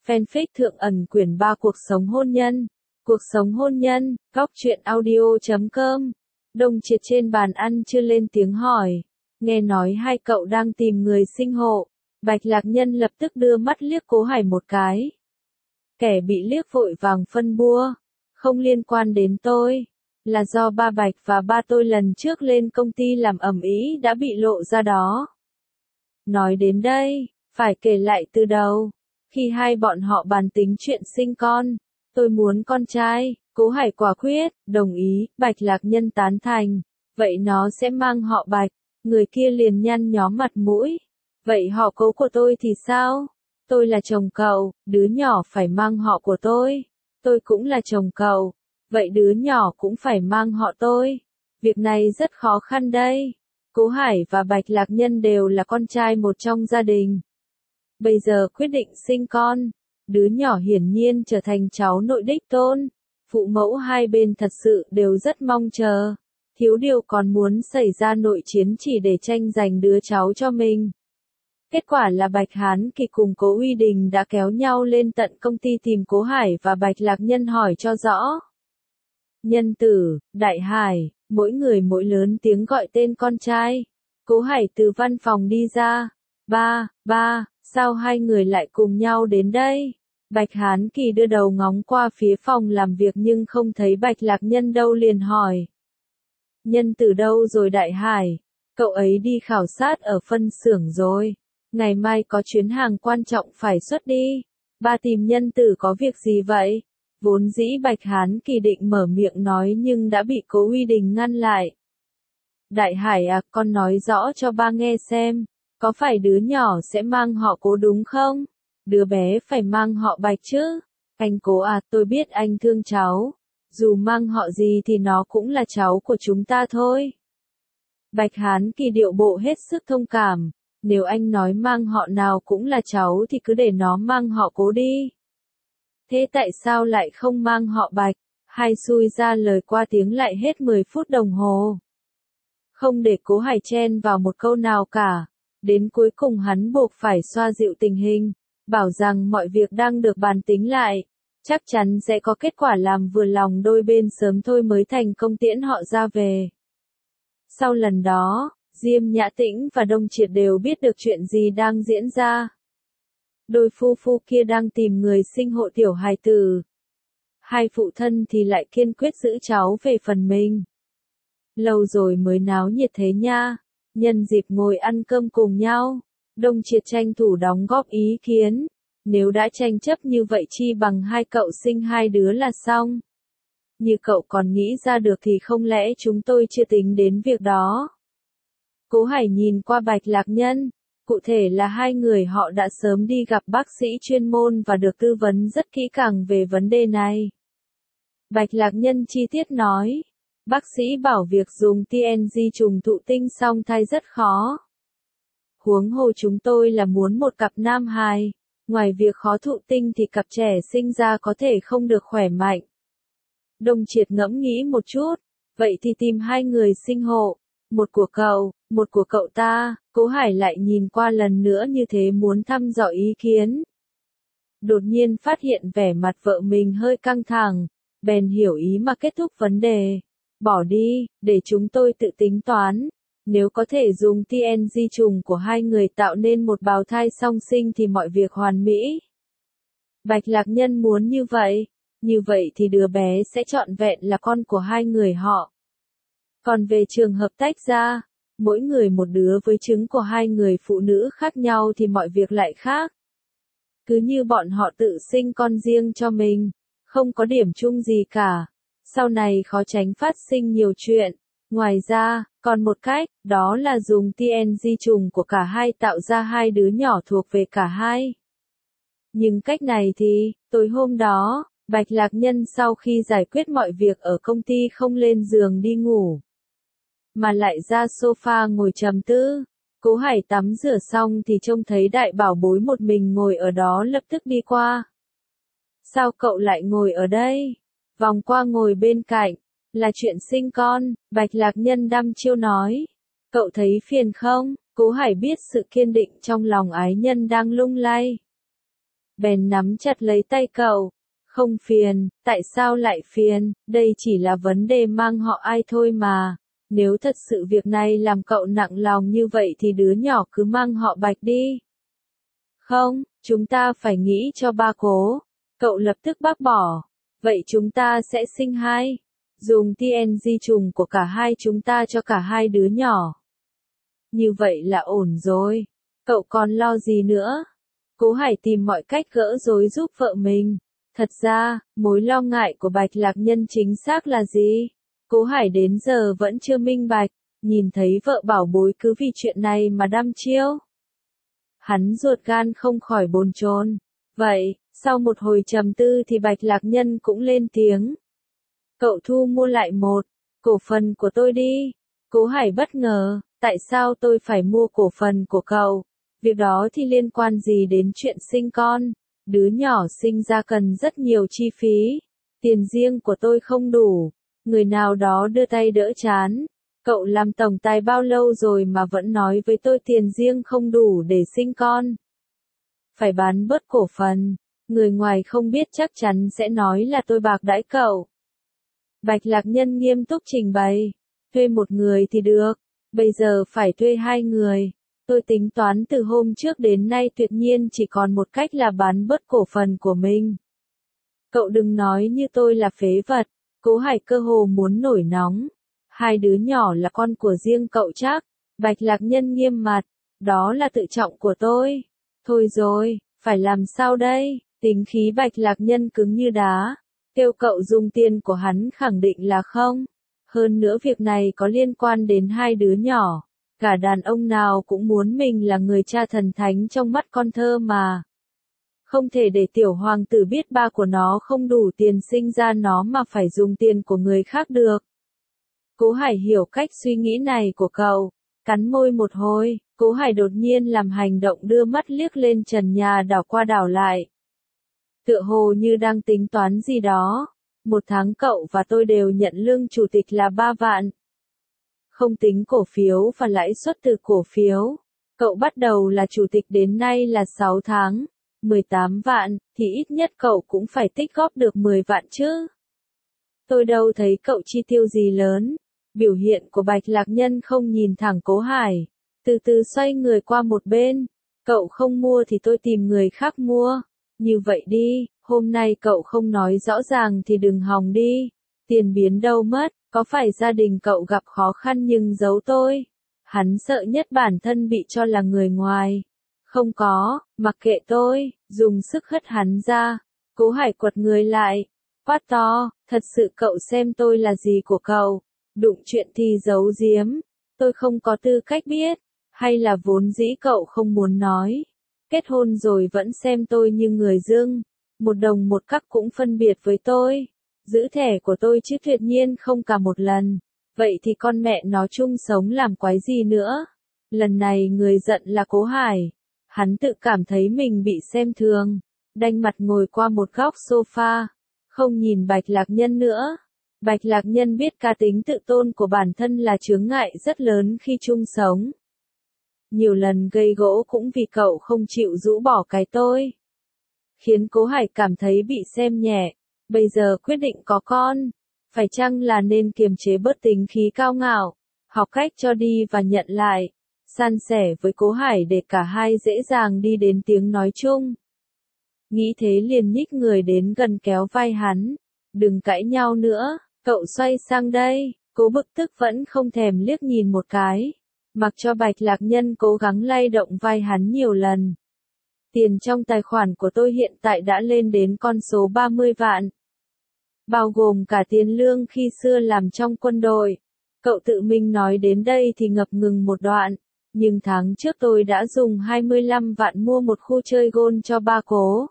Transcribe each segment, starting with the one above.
Fanfic Thượng ẩn quyển 3 Cuộc sống hôn nhân. Cuộc sống hôn nhân, góc truyện audio.com. Đông Triệt trên bàn ăn chưa lên tiếng hỏi. Nghe nói hai cậu đang tìm người sinh hộ. Bạch Lạc Nhân lập tức đưa mắt liếc Cố Hải một cái. Kẻ bị liếc vội vàng phân bua. Không liên quan đến tôi. Là do ba Bạch và ba tôi lần trước lên công ty làm ầm ĩ đã bị lộ ra đó. Nói đến đây, phải kể lại từ đầu. Khi hai bọn họ bàn tính chuyện sinh con, tôi muốn con trai, Cố Hải quả quyết, đồng ý, Bạch Lạc Nhân tán thành. Vậy nó sẽ mang họ Bạch, người kia liền nhăn nhó mặt mũi. Vậy họ Cố của tôi thì sao? Tôi là chồng cậu, đứa nhỏ phải mang họ của tôi. Tôi cũng là chồng cậu, vậy đứa nhỏ cũng phải mang họ tôi. Việc này rất khó khăn đây. Cố Hải và Bạch Lạc Nhân đều là con trai một trong gia đình. Bây giờ quyết định sinh con, đứa nhỏ hiển nhiên trở thành cháu nội đích tôn. Phụ mẫu hai bên thật sự đều rất mong chờ. Thiếu điều còn muốn xảy ra nội chiến chỉ để tranh giành đứa cháu cho mình. Kết quả là Bạch Hán Kỳ cùng Cố Uy Đình đã kéo nhau lên tận công ty tìm Cố Hải và Bạch Lạc Nhân hỏi cho rõ. Nhân Tử, Đại Hải, mỗi người mỗi lớn tiếng gọi tên con trai. Cố Hải từ văn phòng đi ra. Ba, sao hai người lại cùng nhau đến đây? Bạch Hán Kỳ đưa đầu ngóng qua phía phòng làm việc nhưng không thấy Bạch Lạc Nhân đâu liền hỏi. Nhân Tử đâu rồi Đại Hải? Cậu ấy đi khảo sát ở phân xưởng rồi. Ngày mai có chuyến hàng quan trọng phải xuất đi. Ba tìm Nhân Tử có việc gì vậy? Vốn dĩ Bạch Hán Kỳ định mở miệng nói nhưng đã bị Cố Uy Đình ngăn lại. Đại Hải à, con nói rõ cho ba nghe xem. Có phải đứa nhỏ sẽ mang họ Cố đúng không? Đứa bé phải mang họ Bạch chứ? Anh Cố à, tôi biết anh thương cháu. Dù mang họ gì thì nó cũng là cháu của chúng ta thôi. Bạch Hán Kỳ điệu bộ hết sức thông cảm. Nếu anh nói mang họ nào cũng là cháu thì cứ để nó mang họ Cố đi. Thế tại sao lại không mang họ Bạch? Hai xui ra lời qua tiếng lại hết 10 phút đồng hồ. Không để Cố Hải chen vào một câu nào cả. Đến cuối cùng hắn buộc phải xoa dịu tình hình. Bảo rằng mọi việc đang được bàn tính lại. Chắc chắn sẽ có kết quả làm vừa lòng đôi bên sớm thôi mới thành công tiễn họ ra về. Sau lần đó, Diêm Nhã Tĩnh và Đông Triệt đều biết được chuyện gì đang diễn ra. Đôi phu kia đang tìm người sinh hộ tiểu hài tử. Hai phụ thân thì lại kiên quyết giữ cháu về phần mình. Lâu rồi mới náo nhiệt thế nha. Nhân dịp ngồi ăn cơm cùng nhau, Đông Triệt tranh thủ đóng góp ý kiến. Nếu đã tranh chấp như vậy chi bằng hai cậu sinh hai đứa là xong. Như cậu còn nghĩ ra được thì không lẽ chúng tôi chưa tính đến việc đó. Cố Hải nhìn qua Bạch Lạc Nhân. Cụ thể là hai người họ đã sớm đi gặp bác sĩ chuyên môn và được tư vấn rất kỹ càng về vấn đề này. Bạch Lạc Nhân chi tiết nói. Bác sĩ bảo việc dùng TNG trùng thụ tinh song thai rất khó. Huống hồ chúng tôi là muốn một cặp nam hài. Ngoài việc khó thụ tinh thì cặp trẻ sinh ra có thể không được khỏe mạnh. Đông Triệt ngẫm nghĩ một chút. Vậy thì tìm hai người sinh hộ. Một của cậu, một của cậu ta. Cố Hải lại nhìn qua lần nữa như thế muốn thăm dò ý kiến. Đột nhiên phát hiện vẻ mặt vợ mình hơi căng thẳng. Bèn hiểu ý mà kết thúc vấn đề. Bỏ đi, để chúng tôi tự tính toán. Nếu có thể dùng TNG trùng của hai người tạo nên một bào thai song sinh thì mọi việc hoàn mỹ. Bạch Lạc Nhân muốn như vậy. Như vậy thì đứa bé sẽ trọn vẹn là con của hai người họ. Còn về trường hợp tách ra, mỗi người một đứa với trứng của hai người phụ nữ khác nhau thì mọi việc lại khác. Cứ như bọn họ tự sinh con riêng cho mình, không có điểm chung gì cả. Sau này khó tránh phát sinh nhiều chuyện. Ngoài ra, còn một cách, đó là dùng TNG trùng của cả hai tạo ra hai đứa nhỏ thuộc về cả hai. Nhưng cách này thì, tối hôm đó, Bạch Lạc Nhân sau khi giải quyết mọi việc ở công ty không lên giường đi ngủ, mà lại ra sofa ngồi trầm tư. Cố Hải tắm rửa xong thì trông thấy đại bảo bối một mình ngồi ở đó lập tức đi qua. Sao cậu lại ngồi ở đây? Vòng qua ngồi bên cạnh. Là chuyện sinh con, Bạch Lạc Nhân đăm chiêu nói. Cậu thấy phiền không? Cố Hải biết sự kiên định trong lòng ái nhân đang lung lay. bèn nắm chặt lấy tay cậu. Không phiền, tại sao lại phiền, đây chỉ là vấn đề mang họ Ai thôi mà. Nếu thật sự việc này làm cậu nặng lòng như vậy thì đứa nhỏ cứ mang họ Bạch đi. Không, chúng ta phải nghĩ cho ba Cố. Cậu lập tức bác bỏ. Vậy chúng ta sẽ sinh hai. Dùng TNG trùng của cả hai chúng ta cho cả hai đứa nhỏ. Như vậy là ổn rồi. Cậu còn lo gì nữa? Cố Hải tìm mọi cách gỡ rối giúp vợ mình. Thật ra, mối lo ngại của Bạch Lạc Nhân chính xác là gì? Cố Hải đến giờ vẫn chưa minh bạch, nhìn thấy vợ bảo bối cứ vì chuyện này mà đăm chiêu. Hắn ruột gan không khỏi bồn chồn. Vậy, sau một hồi trầm tư thì Bạch Lạc Nhân cũng lên tiếng. Cậu thu mua lại một cổ phần của tôi đi. Cố Hải bất ngờ, tại sao tôi phải mua cổ phần của cậu? Việc đó thì liên quan gì đến chuyện sinh con? Đứa nhỏ sinh ra cần rất nhiều chi phí. Tiền riêng của tôi không đủ. Người nào đó đưa tay đỡ chán. Cậu làm tổng tài bao lâu rồi mà vẫn nói với tôi tiền riêng không đủ để sinh con? Phải bán bớt cổ phần. Người ngoài không biết chắc chắn sẽ nói là tôi bạc đãi cậu. Bạch Lạc Nhân nghiêm túc trình bày. Thuê một người thì được. Bây giờ phải thuê hai người. Tôi tính toán từ hôm trước đến nay tuyệt nhiên chỉ còn một cách là bán bớt cổ phần của mình. Cậu đừng nói như tôi là phế vật. Cố Hải cơ hồ muốn nổi nóng. Hai đứa nhỏ là con của riêng cậu chắc. Bạch Lạc Nhân nghiêm mặt. Đó là tự trọng của tôi. Thôi rồi, phải làm sao đây? Tính khí Bạch Lạc Nhân cứng như đá. Kêu cậu dùng tiền của hắn khẳng định là không. Hơn nữa việc này có liên quan đến hai đứa nhỏ. Cả đàn ông nào cũng muốn mình là người cha thần thánh trong mắt con thơ mà. Không thể để tiểu hoàng tử biết ba của nó không đủ tiền sinh ra nó mà phải dùng tiền của người khác được. Cố Hải hiểu cách suy nghĩ này của cậu. Cắn môi một hồi, Cố Hải đột nhiên làm hành động đưa mắt liếc lên trần nhà đảo qua đảo lại. Tựa hồ như đang tính toán gì đó. Một tháng cậu và tôi đều nhận lương chủ tịch là 3 vạn. Không tính cổ phiếu và lãi suất từ cổ phiếu. Cậu bắt đầu là chủ tịch đến nay là 6 tháng. 18 vạn, thì ít nhất cậu cũng phải tích góp được 10 vạn chứ. Tôi đâu thấy cậu chi tiêu gì lớn. Biểu hiện của Bạch Lạc Nhân không nhìn thẳng Cố Hải. Từ từ xoay người qua một bên. Cậu không mua thì tôi tìm người khác mua. Như vậy đi, hôm nay cậu không nói rõ ràng thì đừng hòng đi. Tiền biến đâu mất, có phải gia đình cậu gặp khó khăn nhưng giấu tôi? Hắn sợ nhất bản thân bị cho là người ngoài. Không có, mặc kệ tôi, dùng sức hất hắn ra. Cố Hải quật người lại. Quát to, thật sự cậu xem tôi là gì của cậu? Đụng chuyện thì giấu giếm. Tôi không có tư cách biết. Hay là vốn dĩ cậu không muốn nói? Kết hôn rồi vẫn xem tôi như người dưng. Một đồng một cắc cũng phân biệt với tôi. Giữ thẻ của tôi chứ tuyệt nhiên không cả một lần. Vậy thì con mẹ nó chung sống làm quái gì nữa? Lần này người giận là Cố Hải. Hắn tự cảm thấy mình bị xem thường. Đanh mặt ngồi qua một góc sofa. Không nhìn Bạch Lạc Nhân nữa. Bạch Lạc Nhân biết cá tính tự tôn của bản thân là chướng ngại rất lớn khi chung sống. Nhiều lần gây gỗ cũng vì cậu không chịu rũ bỏ cái tôi. Khiến Cố Hải cảm thấy bị xem nhẹ. Bây giờ quyết định có con. Phải chăng là nên kiềm chế bớt tính khí cao ngạo. Học cách cho đi và nhận lại. San sẻ với Cố Hải để cả hai dễ dàng đi đến tiếng nói chung. Nghĩ thế liền nhích người đến gần kéo vai hắn. Đừng cãi nhau nữa, cậu xoay sang đây. Cố bực tức vẫn không thèm liếc nhìn một cái. Mặc cho Bạch Lạc Nhân cố gắng lay động vai hắn nhiều lần. Tiền trong tài khoản của tôi hiện tại đã lên đến con số 30 vạn. Bao gồm cả tiền lương khi xưa làm trong quân đội. Cậu tự mình nói đến đây thì ngập ngừng một đoạn. Nhưng tháng trước tôi đã dùng 25 vạn mua một khu chơi golf cho ba Cố.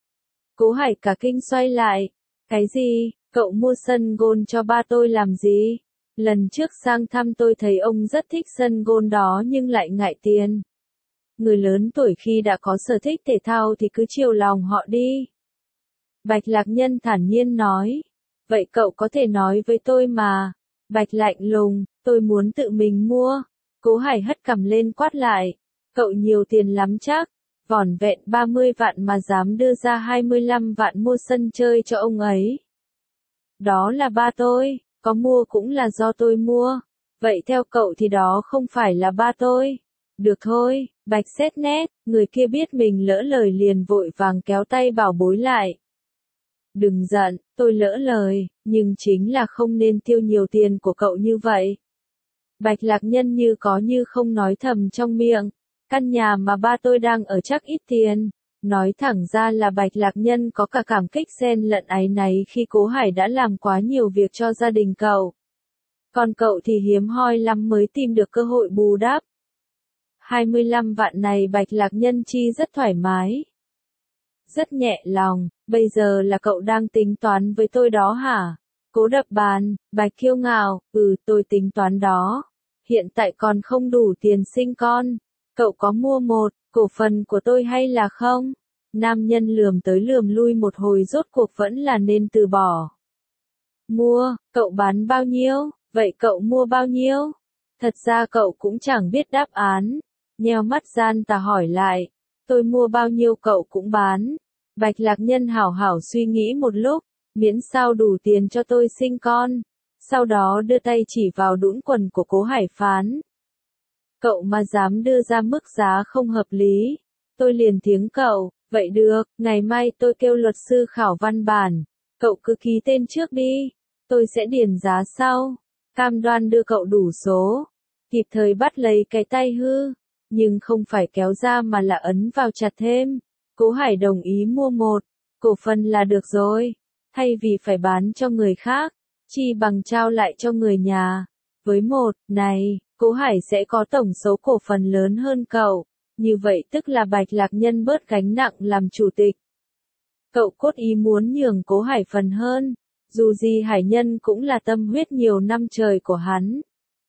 Cố Hải cả kinh xoay lại. Cái gì? Cậu mua sân golf cho ba tôi làm gì? Lần trước sang thăm tôi thấy ông rất thích sân golf đó nhưng lại ngại tiền. Người lớn tuổi khi đã có sở thích thể thao thì cứ chiều lòng họ đi. Bạch Lạc Nhân thản nhiên nói. Vậy cậu có thể nói với tôi mà. Bạch lạnh lùng, tôi muốn tự mình mua. Cố Hải hất cằm lên quát lại. Cậu nhiều tiền lắm chắc. vỏn vẹn 30 vạn mà dám đưa ra 25 vạn mua sân chơi cho ông ấy. Đó là ba tôi, có mua cũng là do tôi mua. Vậy theo cậu thì đó không phải là ba tôi. Được thôi, Bạch xét nét, người kia biết mình lỡ lời liền vội vàng kéo tay bảo bối lại. Đừng giận, tôi lỡ lời, nhưng chính là không nên tiêu nhiều tiền của cậu như vậy. Bạch Lạc Nhân như có như không nói thầm trong miệng. Căn nhà mà ba tôi đang ở chắc ít tiền. Nói thẳng ra là Bạch Lạc Nhân có cả cảm kích xen lẫn áy náy khi Cố Hải đã làm quá nhiều việc cho gia đình cậu. Còn cậu thì hiếm hoi lắm mới tìm được cơ hội bù đắp. 25 vạn này Bạch Lạc Nhân chi rất thoải mái. Rất nhẹ lòng, bây giờ là cậu đang tính toán với tôi đó hả? Cố đập bàn, Bạch kiêu ngạo, tôi tính toán đó. Hiện tại còn không đủ tiền sinh con. Cậu có mua một cổ phần của tôi hay là không? Nam nhân lườm tới lườm lui một hồi rốt cuộc vẫn là nên từ bỏ. Mua, cậu bán bao nhiêu? Vậy cậu mua bao nhiêu? Thật ra cậu cũng chẳng biết đáp án. Nheo mắt gian tà hỏi lại. Tôi mua bao nhiêu cậu cũng bán. Bạch Lạc Nhân hảo hảo suy nghĩ một lúc, miễn sao đủ tiền cho tôi sinh con. Sau đó đưa tay chỉ vào đũng quần của Cố Hải phán. Cậu mà dám đưa ra mức giá không hợp lý. Tôi liền tiếng cậu, vậy được, ngày mai tôi kêu luật sư khảo văn bản. Cậu cứ ký tên trước đi. Tôi sẽ điền giá sau. Cam đoan đưa cậu đủ số. Kịp thời bắt lấy cái tay hư. Nhưng không phải kéo ra mà là ấn vào chặt thêm. Cố Hải đồng ý mua một cổ phần là được rồi. Thay vì phải bán cho người khác, chi bằng trao lại cho người nhà. Với một này, Cố Hải sẽ có tổng số cổ phần lớn hơn cậu. Như vậy tức là Bạch Lạc Nhân bớt gánh nặng làm chủ tịch. Cậu cốt ý muốn nhường Cố Hải phần hơn. Dù gì Hải Nhân cũng là tâm huyết nhiều năm trời của hắn.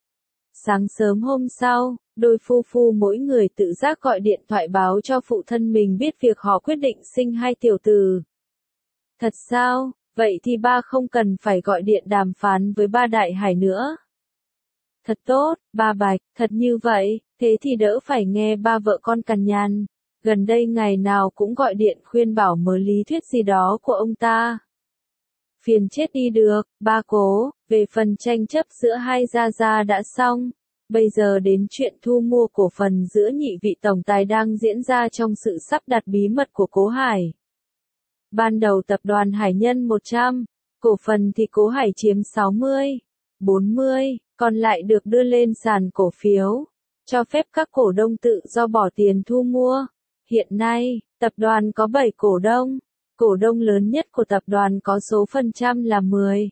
Sáng sớm hôm sau, đôi phu phu mỗi người tự giác gọi điện thoại báo cho phụ thân mình biết việc họ quyết định sinh hai tiểu tử. Thật sao? Vậy thì ba không cần phải gọi điện đàm phán với ba Đại Hải nữa. Thật tốt, ba Bạch, thật như vậy, thế thì đỡ phải nghe ba vợ con cằn nhằn. Gần đây ngày nào cũng gọi điện khuyên bảo mớ lý thuyết gì đó của ông ta. Phiền chết đi được, ba Cố, về phần tranh chấp giữa hai gia gia đã xong. Bây giờ đến chuyện thu mua cổ phần giữa nhị vị tổng tài đang diễn ra trong sự sắp đặt bí mật của Cố Hải. Ban đầu tập đoàn Hải Nhân 100, cổ phần thì Cố Hải chiếm 60, 40, còn lại được đưa lên sàn cổ phiếu, cho phép các cổ đông tự do bỏ tiền thu mua. Hiện nay, tập đoàn có 7 cổ đông. Cổ đông lớn nhất của tập đoàn có số phần trăm là 10.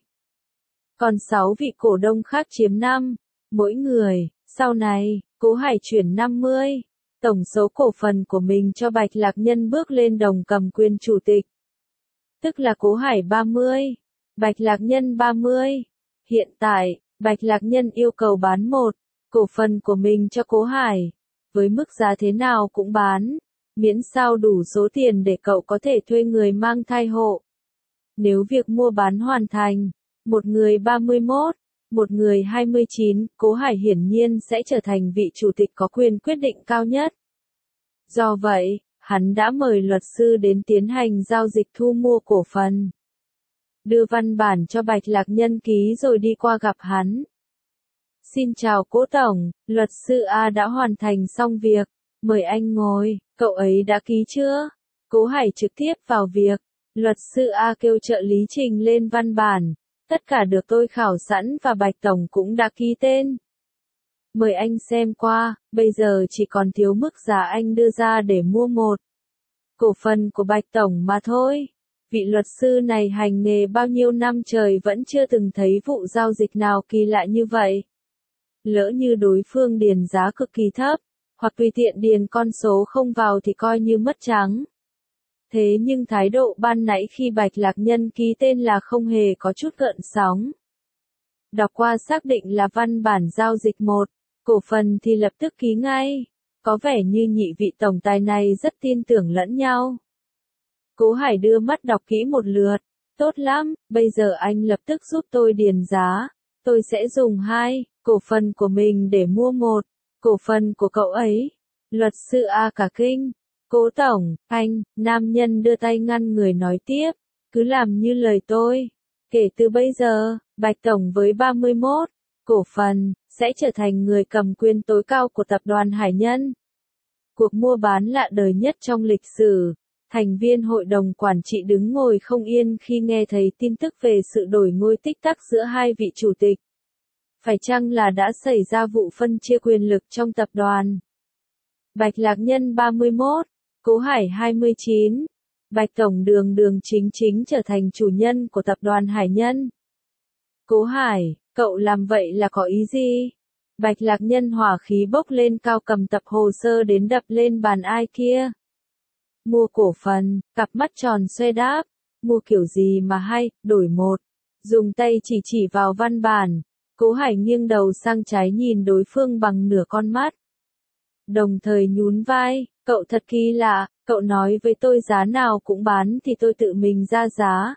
Còn 6 vị cổ đông khác chiếm 5, mỗi người. Sau này, Cố Hải chuyển 50, tổng số cổ phần của mình cho Bạch Lạc Nhân bước lên đồng cầm quyền chủ tịch. Tức là Cố Hải 30, Bạch Lạc Nhân 30. Hiện tại, Bạch Lạc Nhân yêu cầu bán một cổ phần của mình cho Cố Hải. Với mức giá thế nào cũng bán. Miễn sao đủ số tiền để cậu có thể thuê người mang thai hộ. Nếu việc mua bán hoàn thành, một người 31, một người 29, Cố Hải hiển nhiên sẽ trở thành vị chủ tịch có quyền quyết định cao nhất. Do vậy, hắn đã mời luật sư đến tiến hành giao dịch thu mua cổ phần. Đưa văn bản cho Bạch Lạc Nhân ký rồi đi qua gặp hắn. Xin chào Cố Tổng, luật sư A đã hoàn thành xong việc. Mời anh ngồi, cậu ấy đã ký chưa? Cố Hải trực tiếp vào việc. Luật sư A kêu trợ lý trình lên văn bản. Tất cả được tôi khảo sẵn và Bạch Tổng cũng đã ký tên. Mời anh xem qua, bây giờ chỉ còn thiếu mức giá anh đưa ra để mua một cổ phần của Bạch Tổng mà thôi. Vị luật sư này hành nghề bao nhiêu năm trời vẫn chưa từng thấy vụ giao dịch nào kỳ lạ như vậy. Lỡ như đối phương điền giá cực kỳ thấp, hoặc tùy tiện điền con số không vào thì coi như mất trắng. Thế nhưng thái độ ban nãy khi Bạch Lạc Nhân ký tên là không hề có chút gợn sóng. Đọc qua xác định là văn bản giao dịch một cổ phần thì lập tức ký ngay. Có vẻ như nhị vị tổng tài này rất tin tưởng lẫn nhau. Cố Hải đưa mắt đọc kỹ một lượt. Tốt lắm, bây giờ anh lập tức giúp tôi điền giá. Tôi sẽ dùng 2 cổ phần của mình để mua một cổ phần của cậu ấy. Luật sư A cả kinh. Cố tổng, anh, nam nhân đưa tay ngăn người nói tiếp, cứ làm như lời tôi. Kể từ bây giờ, Bạch tổng với 31 cổ phần, sẽ trở thành người cầm quyền tối cao của tập đoàn Hải Nhân. Cuộc mua bán lạ đời nhất trong lịch sử. Thành viên hội đồng quản trị đứng ngồi không yên khi nghe thấy tin tức về sự đổi ngôi tích tắc giữa hai vị chủ tịch. Phải chăng là đã xảy ra vụ phân chia quyền lực trong tập đoàn? Bạch Lạc Nhân 31, Cố Hải 29. Bạch tổng đường đường chính chính trở thành chủ nhân của tập đoàn Hải Nhân. Cố Hải, cậu làm vậy là có ý gì? Bạch Lạc Nhân hỏa khí bốc lên cao, cầm tập hồ sơ đến đập lên bàn ai kia. Mua cổ phần, cặp mắt tròn xoe đáp. Mua kiểu gì mà hay, đổi một. Dùng tay chỉ vào văn bản. Cố Hải nghiêng đầu sang trái nhìn đối phương bằng nửa con mắt. Đồng thời nhún vai, cậu thật kỳ lạ, cậu nói với tôi giá nào cũng bán thì tôi tự mình ra giá.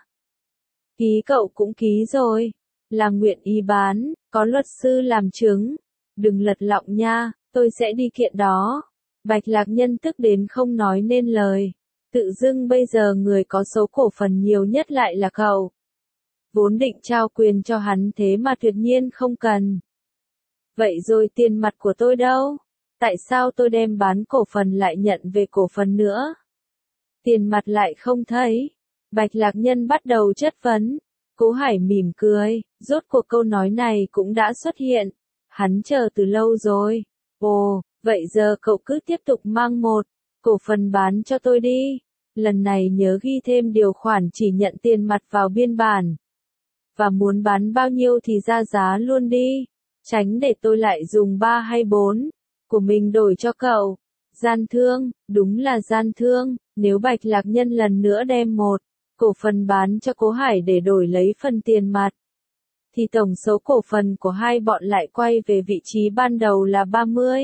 Ký cậu cũng ký rồi, là nguyện ý bán, có luật sư làm chứng. Đừng lật lọng nha, tôi sẽ đi kiện đó. Bạch Lạc Nhân tức đến không nói nên lời. Tự dưng bây giờ người có số cổ phần nhiều nhất lại là cậu. Vốn định trao quyền cho hắn thế mà tuyệt nhiên không cần. Vậy rồi tiền mặt của tôi đâu? Tại sao tôi đem bán cổ phần lại nhận về cổ phần nữa? Tiền mặt lại không thấy. Bạch Lạc Nhân bắt đầu chất vấn. Cố Hải mỉm cười, rốt cuộc câu nói này cũng đã xuất hiện. Hắn chờ từ lâu rồi. Ồ, vậy giờ cậu cứ tiếp tục mang một cổ phần bán cho tôi đi. Lần này nhớ ghi thêm điều khoản chỉ nhận tiền mặt vào biên bản. Và muốn bán bao nhiêu thì ra giá luôn đi. Tránh để tôi lại dùng 3 hay 4 của mình đổi cho cậu. Gian thương, đúng là gian thương. Nếu Bạch Lạc Nhân lần nữa đem một cổ phần bán cho Cố Hải để đổi lấy phần tiền mặt, thì tổng số cổ phần của hai bọn lại quay về vị trí ban đầu là 30.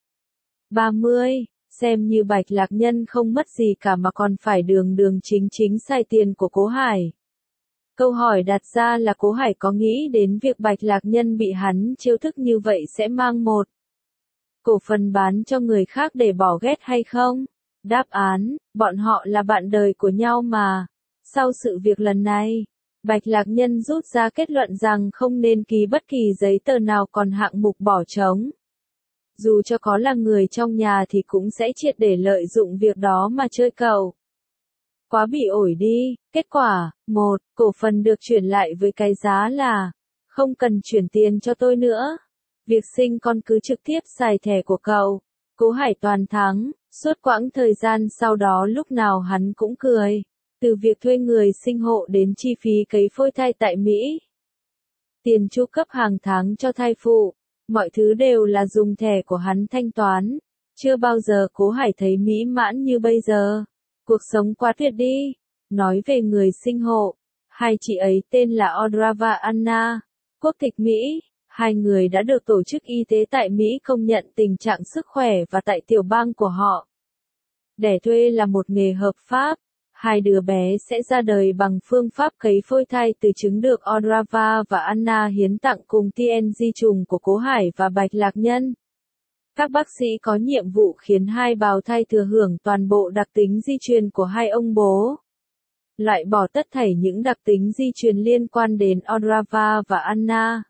30, xem như Bạch Lạc Nhân không mất gì cả mà còn phải đường đường chính chính xài tiền của Cố Hải. Câu hỏi đặt ra là Cố Hải có nghĩ đến việc Bạch Lạc Nhân bị hắn chiêu thức như vậy sẽ mang một cổ phần bán cho người khác để bỏ ghét hay không? Đáp án, bọn họ là bạn đời của nhau mà. Sau sự việc lần này, Bạch Lạc Nhân rút ra kết luận rằng không nên ký bất kỳ giấy tờ nào còn hạng mục bỏ trống. Dù cho có là người trong nhà thì cũng sẽ triệt để lợi dụng việc đó mà chơi cậu. Quá bị ổi đi, kết quả, một, cổ phần được chuyển lại với cái giá là, không cần chuyển tiền cho tôi nữa. Việc sinh con cứ trực tiếp xài thẻ của cậu. Cố Hải toàn thắng, suốt quãng thời gian sau đó lúc nào hắn cũng cười. Từ việc thuê người sinh hộ đến chi phí cấy phôi thai tại Mỹ. Tiền chu cấp hàng tháng cho thai phụ. Mọi thứ đều là dùng thẻ của hắn thanh toán. Chưa bao giờ Cố Hải thấy mỹ mãn như bây giờ. Cuộc sống quá tuyệt đi. Nói về người sinh hộ. Hai chị ấy tên là Audra và Anna. Quốc tịch Mỹ. Hai người đã được Tổ chức Y tế tại Mỹ công nhận tình trạng sức khỏe và tại tiểu bang của họ. Đẻ thuê là một nghề hợp pháp. Hai đứa bé sẽ ra đời bằng phương pháp cấy phôi thai từ trứng được Audra và Anna hiến tặng cùng TNG trùng của Cố Hải và Bạch Lạc Nhân. Các bác sĩ có nhiệm vụ khiến hai bào thai thừa hưởng toàn bộ đặc tính di truyền của hai ông bố. Loại bỏ tất thảy những đặc tính di truyền liên quan đến Audra và Anna.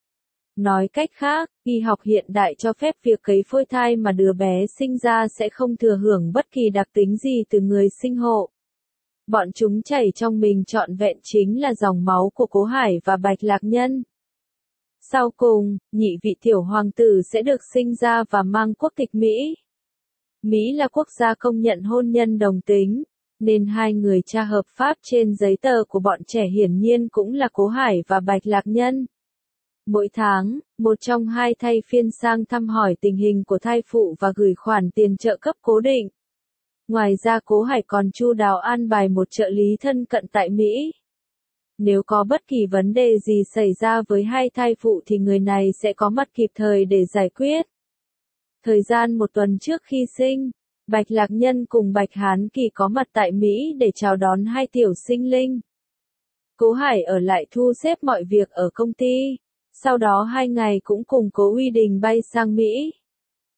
Nói cách khác, y học hiện đại cho phép việc cấy phôi thai mà đứa bé sinh ra sẽ không thừa hưởng bất kỳ đặc tính gì từ người sinh hộ. Bọn chúng chảy trong mình trọn vẹn chính là dòng máu của Cố Hải và Bạch Lạc Nhân. Sau cùng, nhị vị tiểu hoàng tử sẽ được sinh ra và mang quốc tịch Mỹ. Mỹ là quốc gia công nhận hôn nhân đồng tính, nên hai người cha hợp pháp trên giấy tờ của bọn trẻ hiển nhiên cũng là Cố Hải và Bạch Lạc Nhân. Mỗi tháng, một trong hai thay phiên sang thăm hỏi tình hình của thai phụ và gửi khoản tiền trợ cấp cố định. Ngoài ra Cố Hải còn chu đáo an bài một trợ lý thân cận tại Mỹ. Nếu có bất kỳ vấn đề gì xảy ra với hai thai phụ thì người này sẽ có mặt kịp thời để giải quyết. Thời gian một tuần trước khi sinh, Bạch Lạc Nhân cùng Bạch Hán Kỳ có mặt tại Mỹ để chào đón hai tiểu sinh linh. Cố Hải ở lại thu xếp mọi việc ở công ty. Sau đó 2 ngày cũng cùng Cố Uy Đình bay sang Mỹ.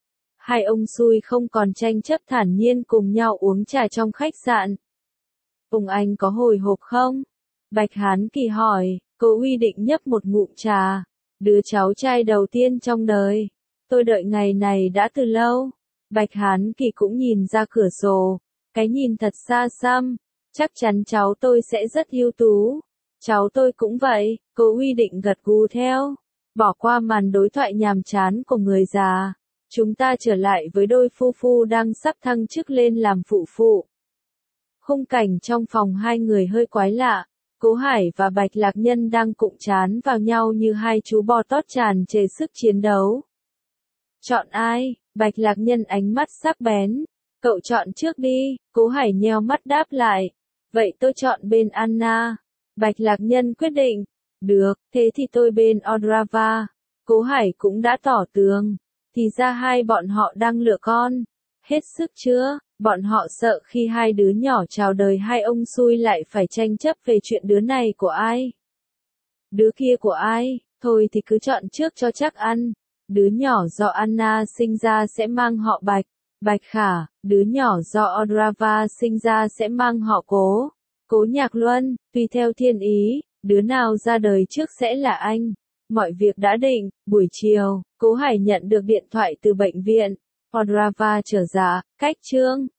Hai ông xui không còn tranh chấp thản nhiên cùng nhau uống trà trong khách sạn. Ông anh có hồi hộp không? Bạch Hán Kỳ hỏi, Cố Uy Định nhấp một ngụm trà. Đứa cháu trai đầu tiên trong đời. Tôi đợi ngày này đã từ lâu. Bạch Hán Kỳ cũng nhìn ra cửa sổ. Cái nhìn thật xa xăm. Chắc chắn cháu tôi sẽ rất ưu tú. Cháu tôi cũng vậy, Cố Uy Định gật gù theo. Bỏ qua màn đối thoại nhàm chán của người già. Chúng ta trở lại với đôi phu phu đang sắp thăng chức lên làm phụ phụ. Khung cảnh trong phòng hai người hơi quái lạ. Cố Hải và Bạch Lạc Nhân đang cụng trán vào nhau như hai chú bò tót tràn trề sức chiến đấu. Chọn ai? Bạch Lạc Nhân ánh mắt sắc bén. Cậu chọn trước đi, Cố Hải nheo mắt đáp lại. Vậy tôi chọn bên Anna. Bạch Lạc Nhân quyết định. Được, thế thì tôi bên Odrava. Cố Hải cũng đã tỏ tường. Thì ra hai bọn họ đang lựa con. Hết sức chưa? Bọn họ sợ khi hai đứa nhỏ chào đời hai ông xui lại phải tranh chấp về chuyện đứa này của ai. Đứa kia của ai, thôi thì cứ chọn trước cho chắc ăn. Đứa nhỏ do Anna sinh ra sẽ mang họ Bạch. Bạch Khả, đứa nhỏ do Odrava sinh ra sẽ mang họ Cố. Cố Nhạc Luân, tùy theo thiên ý, đứa nào ra đời trước sẽ là anh. Mọi việc đã định, buổi chiều, Cố Hải nhận được điện thoại từ bệnh viện. Odrava trở dạ, cách Trương.